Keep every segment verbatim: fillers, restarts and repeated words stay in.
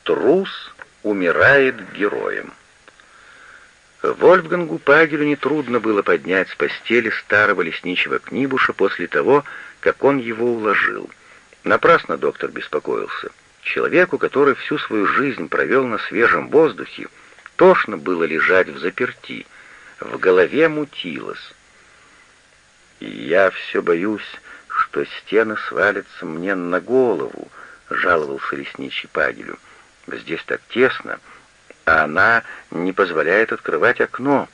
Трус умирает героем. Вольфгангу Пагелю нетрудно было поднять с постели старого лесничего Книбуша после того, как он его уложил. Напрасно доктор беспокоился. Человеку, который всю свою жизнь провел на свежем воздухе, тошно было лежать взаперти, в голове мутилось. «Я все боюсь, что стены свалятся мне на голову», — жаловался лесничий Пагелю. «Здесь так тесно, а она не позволяет открывать окно.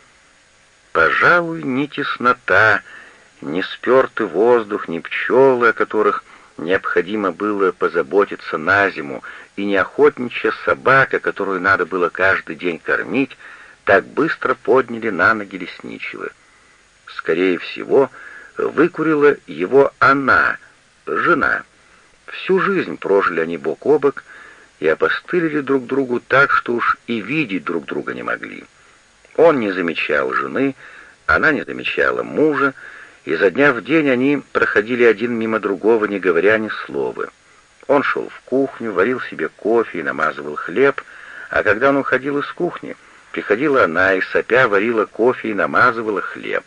Пожалуй, ни теснота, ни спертый воздух, ни пчелы, о которых необходимо было позаботиться на зиму, и не охотничья собака, которую надо было каждый день кормить, так быстро подняли на ноги лесничего. Скорее всего, выкурила его она, жена. Всю жизнь прожили они бок о бок и опостылили друг другу так, что уж и видеть друг друга не могли. Он не замечал жены, она не замечала мужа, и изо дня в день они проходили один мимо другого, не говоря ни слова. Он шел в кухню, варил себе кофе и намазывал хлеб, а когда он уходил из кухни, приходила она и, сопя, варила кофе и намазывала хлеб.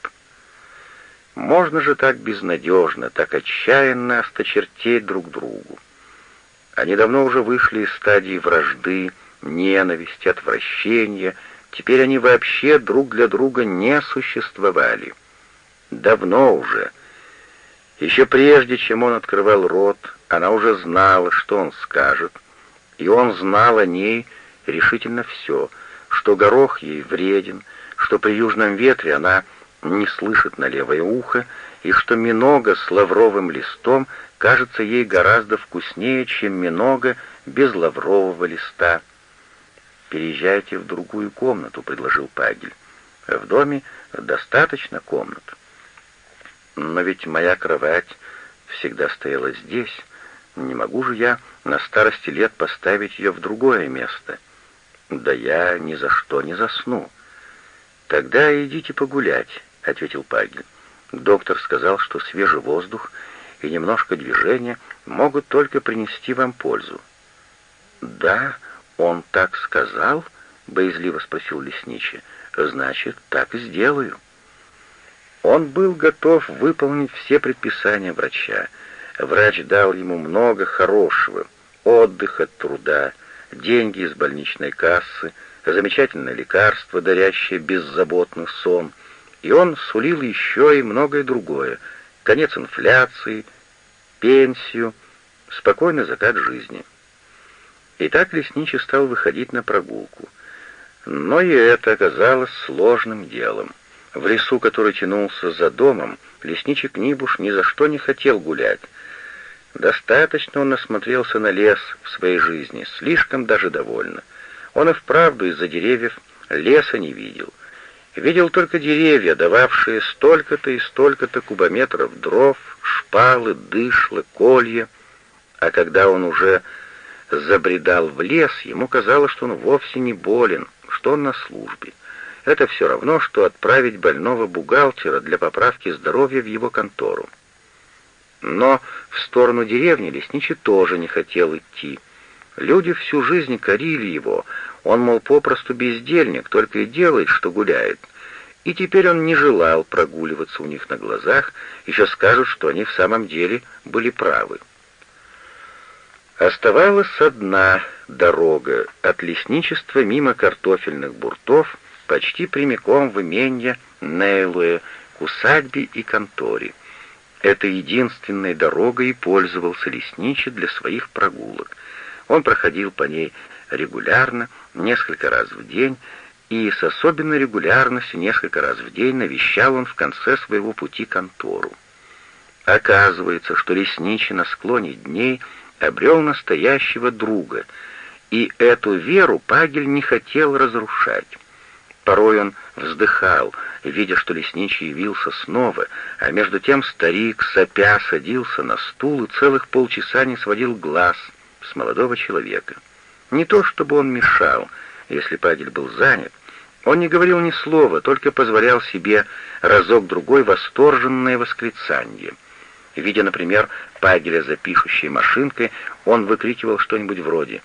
Можно же так безнадежно, так отчаянно осточертеть друг другу. Они давно уже вышли из стадии вражды, ненависти, отвращения. Теперь они вообще друг для друга не существовали. Давно уже. Еще прежде, чем он открывал рот, она уже знала, что он скажет, и он знал о ней решительно все, что горох ей вреден, что при южном ветре она не слышит на левое ухо, и что минога с лавровым листом кажется ей гораздо вкуснее, чем минога без лаврового листа. «Переезжайте в другую комнату», — предложил Пагель. «В доме достаточно комнат». «Но ведь моя кровать всегда стояла здесь. Не могу же я на старости лет поставить ее в другое место. Да я ни за что не засну». «Тогда идите погулять», — ответил Пагель. «Доктор сказал, что свежий воздух и немножко движения могут только принести вам пользу». «Да, он так сказал?» — боязливо спросил лесничий. «Значит, так и сделаю». Он был готов выполнить все предписания врача. Врач дал ему много хорошего: отдых от труда, деньги из больничной кассы, замечательное лекарство, дарящее беззаботный сон, и он сулил еще и многое другое: конец инфляции, пенсию, спокойный закат жизни. И так лесничий стал выходить на прогулку. Но и это оказалось сложным делом. В лесу, который тянулся за домом, лесничий Книбуш ни за что не хотел гулять. Достаточно он насмотрелся на лес в своей жизни, слишком даже довольно. Он и вправду из-за деревьев леса не видел. Видел только деревья, дававшие столько-то и столько-то кубометров дров, шпалы, дышла, колья. А когда он уже забредал в лес, ему казалось, что он вовсе не болен, что он на службе. Это все равно, что отправить больного бухгалтера для поправки здоровья в его контору. Но в сторону деревни лесничий тоже не хотел идти. Люди всю жизнь корили его, он, мол, попросту бездельник, только и делает, что гуляет. И теперь он не желал прогуливаться у них на глазах, еще скажут, что они в самом деле были правы. Оставалась одна дорога от лесничества мимо картофельных буртов почти прямиком в именье Нейлуэ, к усадьбе и конторе. Этой единственной дорогой и пользовался лесничий для своих прогулок. Он проходил по ней регулярно, несколько раз в день, и с особенной регулярностью несколько раз в день навещал он в конце своего пути контору. Оказывается, что лесничий на склоне дней обрел настоящего друга, и эту веру Пагель не хотел разрушать. Порой он вздыхал, видя, что лесничий явился снова, а между тем старик, сопя, садился на стул и целых полчаса не сводил глаз с молодого человека. Не то чтобы он мешал, если Пагель был занят, он не говорил ни слова, только позволял себе разок-другой восторженное восклицание. Видя, например, Пагеля за пишущей машинкой, он выкрикивал что-нибудь вроде: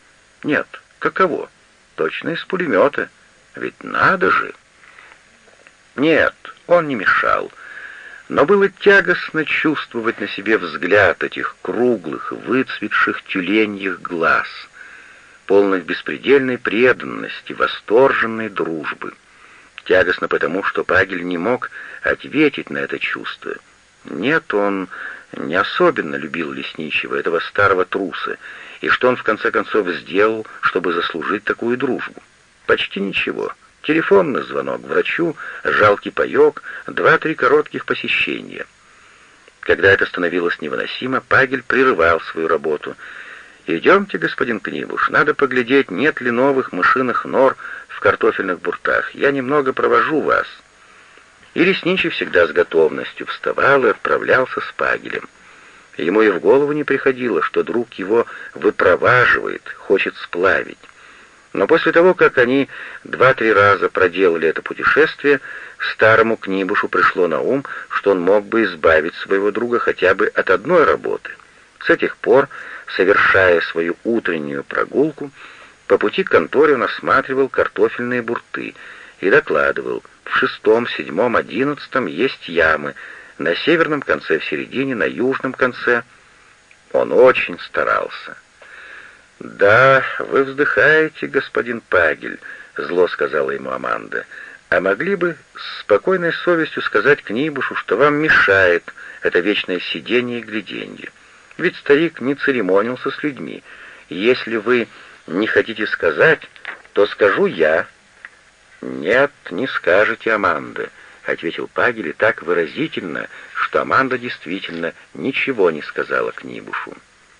Нет, каково? Точно из пулемета. Ведь надо же. Нет, он не мешал. Но было тягостно чувствовать на себе взгляд этих круглых, выцветших тюленьих глаз, полных беспредельной преданности, восторженной дружбы. Тягостно потому, что Пагель не мог ответить на это чувство. Нет, он не особенно любил лесничего, этого старого труса, и что он в конце концов сделал, чтобы заслужить такую дружбу? Почти ничего. Телефонный звонок врачу, жалкий паёк, два-три коротких посещения. Когда это становилось невыносимо, Пагель прерывал свою работу. «Идемте, господин Книбуш, надо поглядеть, нет ли новых мышиных нор в картофельных буртах. Я немного провожу вас». И лесничий всегда с готовностью вставал и отправлялся с Пагелем. Ему и в голову не приходило, что друг его выпроваживает, хочет сплавить. Но после того, как они два-три раза проделали это путешествие, старому Книбушу пришло на ум, что он мог бы избавить своего друга хотя бы от одной работы. С этих пор, совершая свою утреннюю прогулку, по пути к конторе он осматривал картофельные бурты и докладывал: в шестом, седьмом, одиннадцатом есть ямы, на северном конце в середине, на южном конце. Он очень старался. «Да, вы вздыхаете, господин Пагель», — зло сказала ему Аманда. «А могли бы с спокойной совестью сказать Книбушу, что вам мешает это вечное сидение и гляденье? Ведь старик не церемонился с людьми. Если вы не хотите сказать, то скажу я». «Нет, не скажете, Аманда», — ответил Пагель и так выразительно, что Аманда действительно ничего не сказала Книбушу.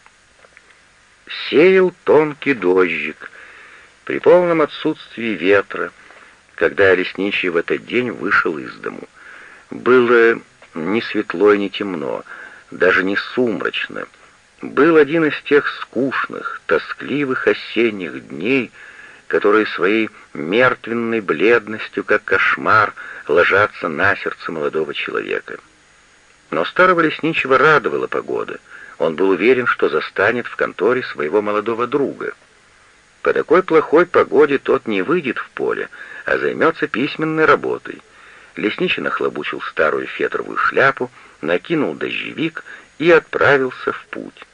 Сеял тонкий дождик при полном отсутствии ветра, когда лесничий в этот день вышел из дому. Было не светло и не темно, даже не сумрачно. Был один из тех скучных, тоскливых осенних дней, которые своей мертвенной бледностью, как кошмар, ложатся на сердце молодого человека. Но старого лесничего радовала погода. Он был уверен, что застанет в конторе своего молодого друга. По такой плохой погоде тот не выйдет в поле, а займется письменной работой. Лесничий нахлобучил старую фетровую шляпу, накинул дождевик и отправился в путь.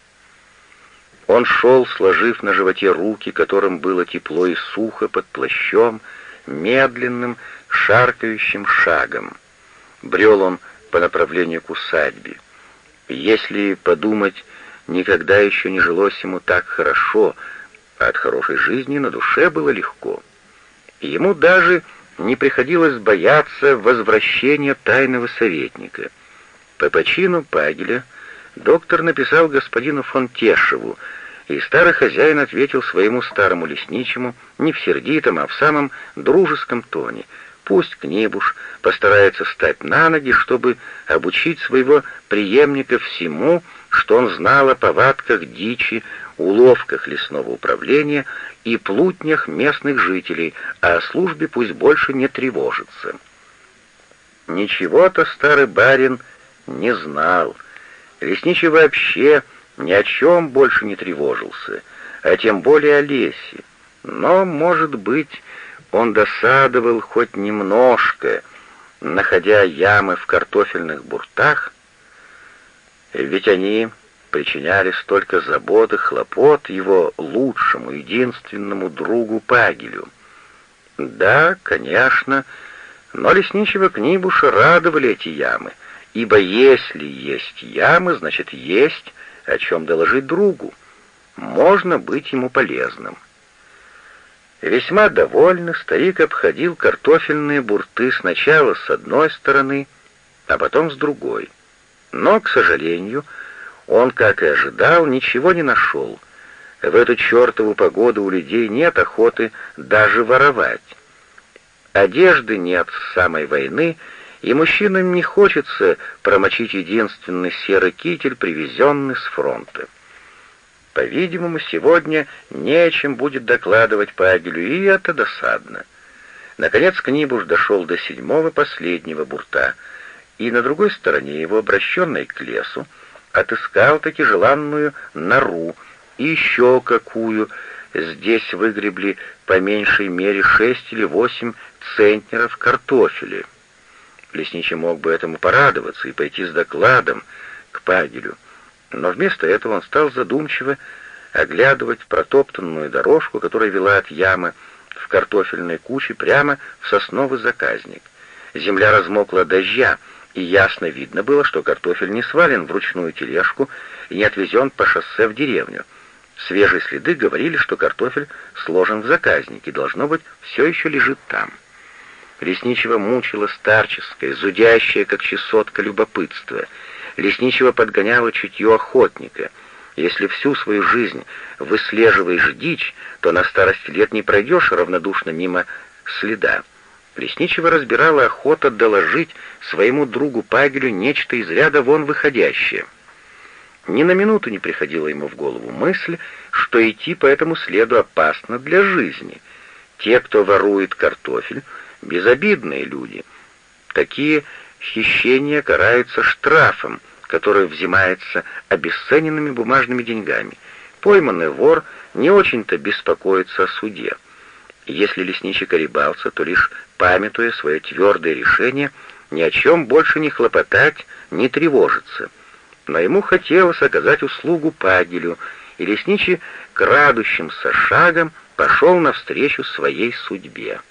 Он шел, сложив на животе руки, которым было тепло и сухо под плащом, медленным, шаркающим шагом. Брел он по направлению к усадьбе. Если подумать, никогда еще не жилось ему так хорошо, а от хорошей жизни на душе было легко. Ему даже не приходилось бояться возвращения тайного советника. По почину Пагеля доктор написал господину фон Тешеву, и старый хозяин ответил своему старому лесничему не в сердитом, а в самом дружеском тоне: пусть Книбуш постарается встать на ноги, чтобы обучить своего преемника всему, что он знал о повадках дичи, уловках лесного управления и плутнях местных жителей, а о службе пусть больше не тревожится. Ничего-то старый барин не знал. Лесничий вообще ни о чем больше не тревожился, а тем более о лесе. Но, может быть, он досадовал хоть немножко, находя ямы в картофельных буртах, ведь они причиняли столько забот и хлопот его лучшему, единственному другу Пагелю. Да, конечно, но лесничего Книбуша радовали эти ямы, ибо если есть ямы, значит есть о чем доложить другу, можно быть ему полезным. Весьма довольный, старик обходил картофельные бурты сначала с одной стороны, а потом с другой. Но, к сожалению, он, как и ожидал, ничего не нашел. В эту чертову погоду у людей нет охоты даже воровать. Одежды нет с самой войны, и мужчинам не хочется промочить единственный серый китель, привезенный с фронта. По-видимому, сегодня нечем будет докладывать Пагелю, и это досадно. Наконец Книбуш дошел до седьмого последнего бурта, и на другой стороне его, обращенной к лесу, отыскал таки желанную нору и еще какую, здесь выгребли по меньшей мере шесть или восемь центнеров картофеля. Лесничий мог бы этому порадоваться и пойти с докладом к Пагелю, но вместо этого он стал задумчиво оглядывать протоптанную дорожку, которая вела от ямы в картофельной куче прямо в сосновый заказник. Земля размокла от дождя, и ясно видно было, что картофель не свален в ручную тележку и не отвезен по шоссе в деревню. Свежие следы говорили, что картофель сложен в заказник и, должно быть, все еще лежит там. Лесничего мучило старческое, зудящее, как чесотка, любопытство. Лесничего подгоняло чутье охотника. Если всю свою жизнь выслеживаешь дичь, то на старости лет не пройдешь равнодушно мимо следа. Лесничего разбирала охота доложить своему другу Пагелю нечто из ряда вон выходящее. Ни на минуту не приходила ему в голову мысль, что идти по этому следу опасно для жизни. Те, кто ворует картофель, безобидные люди. Такие хищения караются штрафом, который взимается обесцененными бумажными деньгами. Пойманный вор не очень-то беспокоится о суде. Если лесничий колебался, то лишь памятуя свое твердое решение ни о чем больше не хлопотать, не тревожиться. Но ему хотелось оказать услугу Пагелю, и лесничий крадущимся шагом пошел навстречу своей судьбе.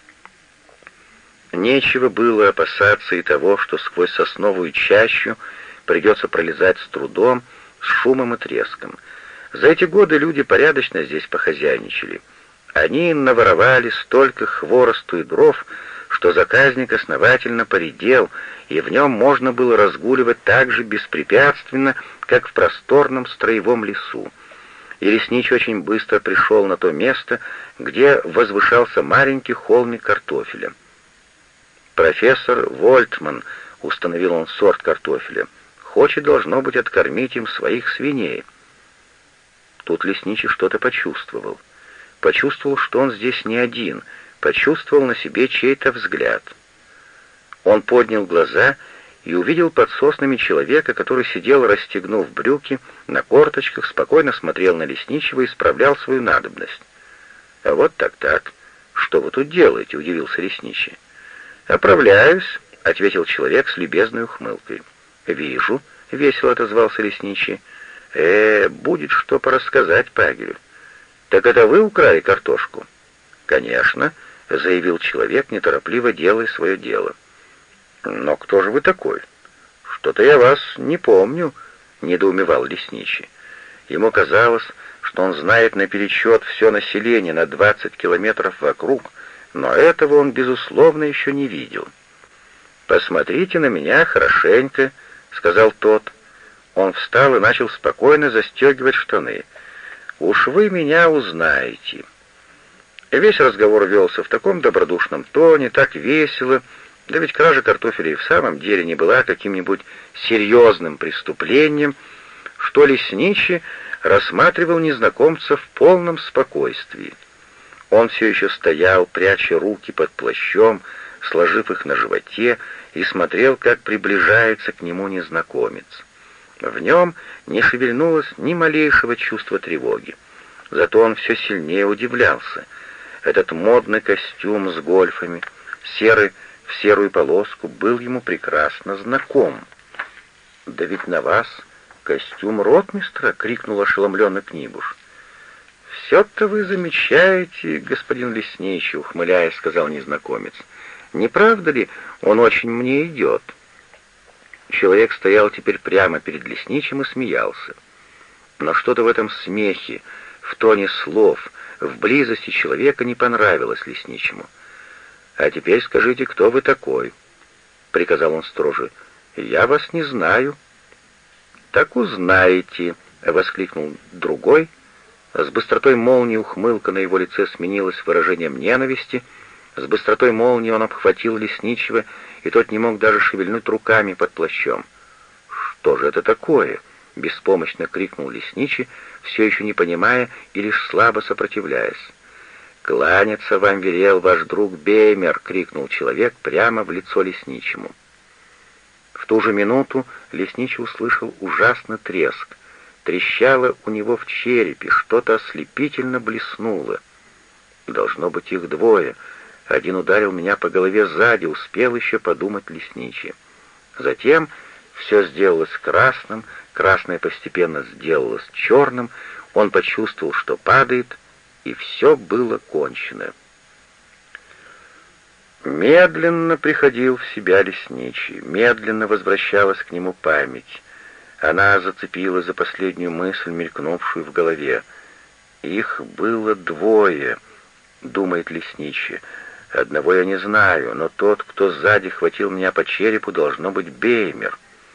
Нечего было опасаться и того, что сквозь сосновую чащу придется пролезать с трудом, с шумом и треском. За эти годы люди порядочно здесь похозяйничали. Они наворовали столько хворосту и дров, что заказник основательно поредел, и в нем можно было разгуливать так же беспрепятственно, как в просторном строевом лесу. И лесничий очень быстро пришел на то место, где возвышался маленький холмик картофеля. «Профессор Вольтман», — установил он сорт картофеля, — «хочет, должно быть, откормить им своих свиней». Тут лесничий что-то почувствовал. Почувствовал, что он здесь не один, почувствовал на себе чей-то взгляд. Он поднял глаза и увидел под соснами человека, который сидел, расстегнув брюки, на корточках, спокойно смотрел на лесничего и исправлял свою надобность. «А вот так-так. Что вы тут делаете?» — удивился лесничий. «Оправляюсь», — ответил человек с любезной ухмылкой. «Вижу», — весело отозвался лесничий. «Э, будет что порассказать Пагелю». «Так это вы украли картошку?» «Конечно», — заявил человек, неторопливо делая свое дело. «Но кто же вы такой?» «Что-то я вас не помню», — недоумевал лесничий. Ему казалось, что он знает наперечет все население на двадцать километров вокруг, но этого он, безусловно, еще не видел. «Посмотрите на меня хорошенько», — сказал тот. Он встал и начал спокойно застегивать штаны. «Уж вы меня узнаете». Весь разговор велся в таком добродушном тоне, так весело, да ведь кража картофеля и в самом деле не была каким-нибудь серьезным преступлением, что лесничий рассматривал незнакомца в полном спокойствии. Он все еще стоял, пряча руки под плащом, сложив их на животе, и смотрел, как приближается к нему незнакомец. В нем не шевельнулось ни малейшего чувства тревоги. Зато он все сильнее удивлялся. Этот модный костюм с гольфами, серый в серую полоску, был ему прекрасно знаком. «Да ведь на вас костюм ротмистра!» — крикнул ошеломленный Книбуш. «Все-то вы замечаете, господин лесничий», — ухмыляясь, сказал незнакомец. «Не правда ли, он очень мне идет?» Человек стоял теперь прямо перед лесничим и смеялся. Но что-то в этом смехе, в тоне слов, в близости человека не понравилось лесничему. «А теперь скажите, кто вы такой?» — приказал он строже. «Я вас не знаю». «Так узнаете», — воскликнул другой. С быстротой молнии ухмылка на его лице сменилась выражением ненависти. С быстротой молнии он обхватил лесничего, и тот не мог даже шевельнуть руками под плащом. «Что же это такое?» — беспомощно крикнул лесничий, все еще не понимая и лишь слабо сопротивляясь. «Кланяться вам велел ваш друг Беймер!» — крикнул человек прямо в лицо лесничему. В ту же минуту лесничий услышал ужасный треск. Трещало у него в черепе, что-то ослепительно блеснуло. Должно быть, их двое. Один ударил меня по голове сзади, успел еще подумать лесничий. Затем все сделалось красным, красное постепенно сделалось черным, он почувствовал, что падает, и все было кончено. Медленно приходил в себя лесничий, медленно возвращалась к нему память. Она зацепилась за последнюю мысль, мелькнувшую в голове. «Их было двое», — думает лесничий. «Одного я не знаю, но тот, кто сзади хватил меня по черепу, должно быть Беймер.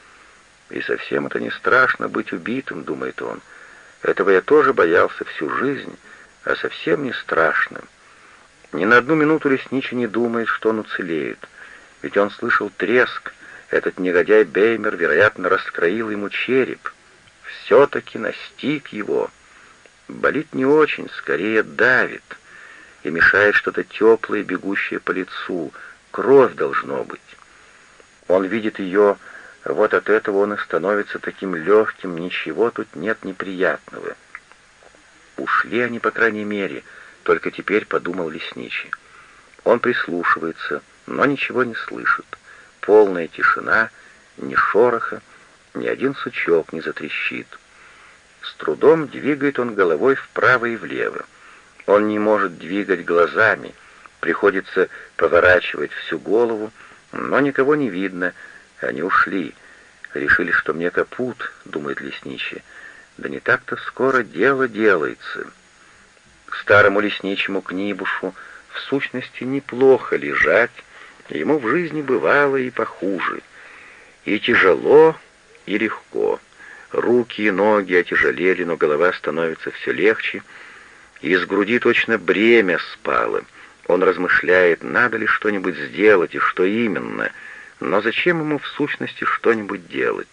И совсем это не страшно быть убитым», — думает он. «Этого я тоже боялся всю жизнь, а совсем не страшно». Ни на одну минуту лесничий не думает, что он уцелеет, ведь он слышал треск. Этот негодяй Беймер, вероятно, раскроил ему череп. Все-таки настиг его. Болит не очень, скорее давит, и мешает что-то теплое, бегущее по лицу. Кровь должно быть. Он видит ее, вот от этого он и становится таким легким, ничего тут нет неприятного. Ушли они, по крайней мере, только теперь подумал лесничий. Он прислушивается, но ничего не слышит. Полная тишина, ни шороха, ни один сучок не затрещит. С трудом двигает он головой вправо и влево. Он не может двигать глазами, приходится поворачивать всю голову, но никого не видно, они ушли. Решили, что мне капут, думает лесничий. Да не так-то скоро дело делается. Старому лесничему Книбушу в сущности неплохо лежать, ему в жизни бывало и похуже. И тяжело, и легко. Руки и ноги отяжелели, но голова становится все легче, и из груди точно бремя спало. Он размышляет, надо ли что-нибудь сделать и что именно, но зачем ему в сущности что-нибудь делать?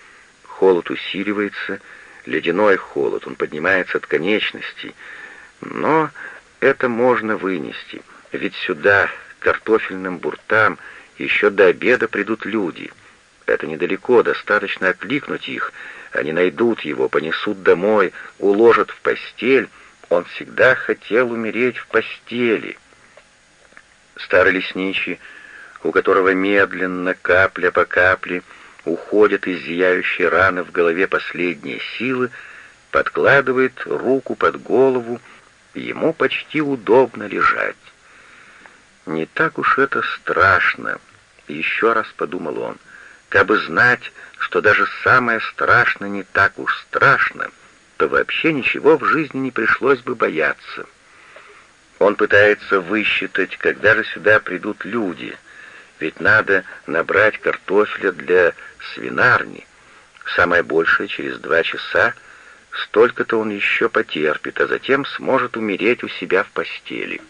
Холод усиливается, ледяной холод, он поднимается от конечностей, но это можно вынести, ведь сюда, к картофельным буртам, еще до обеда придут люди. Это недалеко, достаточно окликнуть их, они найдут его, понесут домой, уложат в постель. Он всегда хотел умереть в постели. Старый лесничий, у которого медленно, капля по капле, уходят из зияющей раны в голове последние силы, подкладывает руку под голову, ему почти удобно лежать. «Не так уж это страшно», — еще раз подумал он. «Кабы знать, что даже самое страшное не так уж страшно, то вообще ничего в жизни не пришлось бы бояться». Он пытается высчитать, когда же сюда придут люди, ведь надо набрать картофеля для свинарни. Самое большее через два часа. Столько-то он еще потерпит, а затем сможет умереть у себя в постели.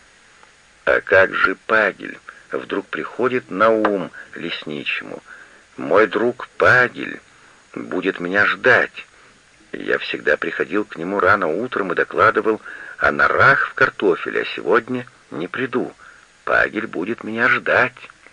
А как же Пагель? Вдруг приходит на ум лесничему. Мой друг Пагель будет меня ждать. Я всегда приходил к нему рано утром и докладывал о норах в картофеле, а сегодня не приду. Пагель будет меня ждать.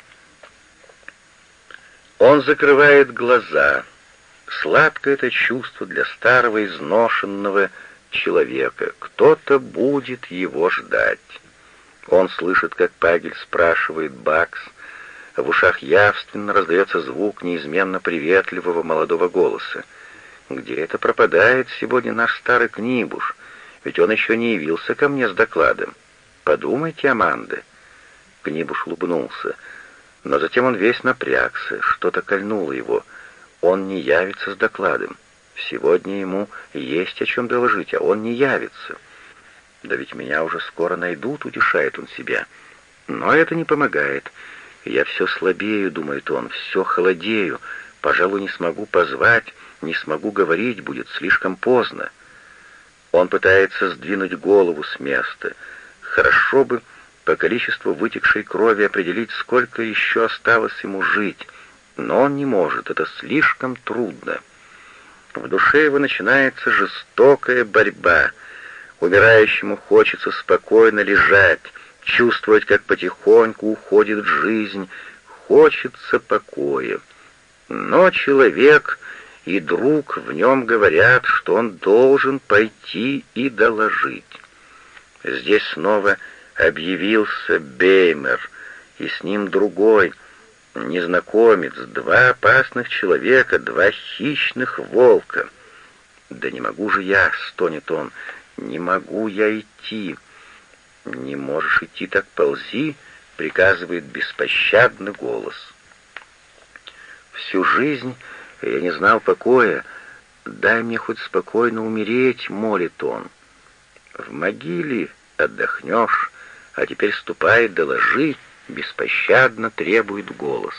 Он закрывает глаза. Сладкое это чувство для старого изношенного человека. Кто-то будет его ждать. Он слышит, как Пагель спрашивает Бакс. В ушах явственно раздается звук неизменно приветливого молодого голоса. «Где это пропадает сегодня наш старый Книбуш? Ведь он еще не явился ко мне с докладом. Подумайте, Аманда». Книбуш улыбнулся, но затем он весь напрягся, что-то кольнуло его. Он не явится с докладом. Сегодня ему есть о чем доложить, а он не явится. «Да ведь меня уже скоро найдут», — утешает он себя. Но это не помогает. «Я все слабею», — думает он, — «все холодею. Пожалуй, не смогу позвать, не смогу говорить, будет слишком поздно». Он пытается сдвинуть голову с места. Хорошо бы по количеству вытекшей крови определить, сколько еще осталось ему жить. Но он не может, это слишком трудно. В душе его начинается жестокая борьба. Умирающему хочется спокойно лежать, чувствовать, как потихоньку уходит жизнь, хочется покоя. Но человек и друг в нем говорят, что он должен пойти и доложить. Здесь снова объявился Беймер, и с ним другой, незнакомец, два опасных человека, два хищных волка. «Да не могу же я», — стонет он, — «не могу я идти». «Не можешь идти, так ползи», — приказывает беспощадный голос. «Всю жизнь я не знал покоя. Дай мне хоть спокойно умереть», — молит он. «В могиле отдохнешь, а теперь ступай, доложи», — беспощадно требует голос.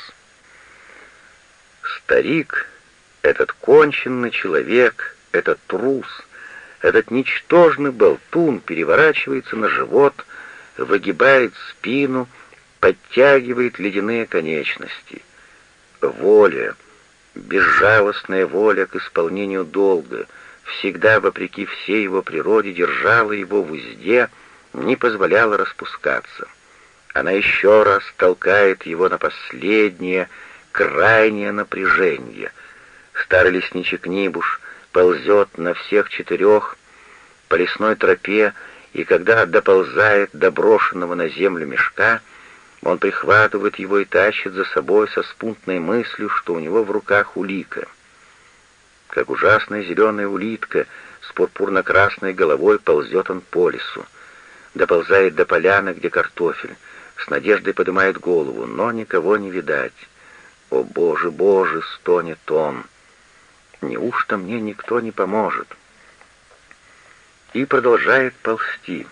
Старик, этот конченный человек, этот трус, этот ничтожный болтун переворачивается на живот, выгибает спину, подтягивает ледяные конечности. Воля, безжалостная воля к исполнению долга, всегда, вопреки всей его природе, держала его в узде, не позволяла распускаться. Она еще раз толкает его на последнее, крайнее напряжение. Старый лесничий Книбуш ползет на всех четырех по лесной тропе, и когда доползает до брошенного на землю мешка, он прихватывает его и тащит за собой со смутной мыслью, что у него в руках улика. Как ужасная зеленая улитка с пурпурно-красной головой ползет он по лесу, доползает до поляны, где картофель, с надеждой поднимает голову, но никого не видать. «О, Боже, Боже!» — стонет он. «Неужто мне никто не поможет?» И продолжает ползти.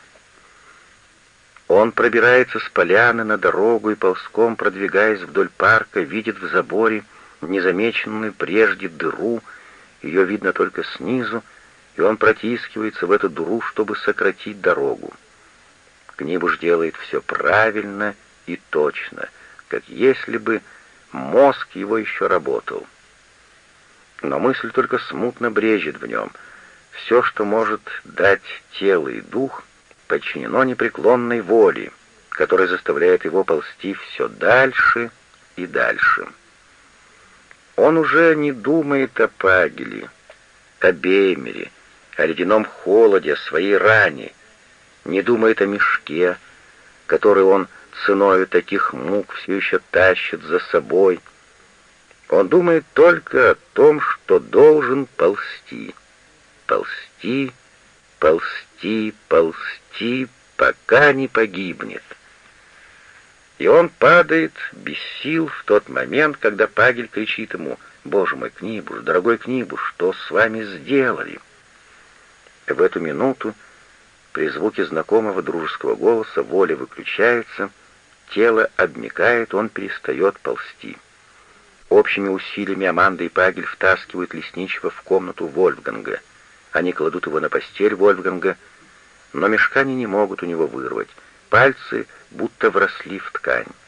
Он пробирается с поляны на дорогу и, ползком продвигаясь вдоль парка, видит в заборе незамеченную прежде дыру, ее видно только снизу, и он протискивается в эту дыру, чтобы сократить дорогу. Книбуш делает все правильно и точно, как если бы мозг его еще работал. Но мысль только смутно брежет в нем. Все, что может дать тело и дух, подчинено непреклонной воле, которая заставляет его ползти все дальше и дальше. Он уже не думает о Пагеле, о Беймере, о ледяном холоде, о своей ране, не думает о мешке, который он ценою таких мук все еще тащит за собой. Он думает только о том, что должен ползти. Ползти, ползти, ползти, пока не погибнет. И он падает без сил в тот момент, когда Пагель кричит ему: «Боже мой, Книбуш, дорогой Книбуш, что с вами сделали?» В эту минуту, при звуке знакомого дружеского голоса, воля выключается, тело обмякает, он перестает ползти. Общими усилиями Аманда и Пагель втаскивают лесничего в комнату Вольфганга. Они кладут его на постель Вольфганга, но мешка они не могут у него вырвать. Пальцы будто вросли в ткань.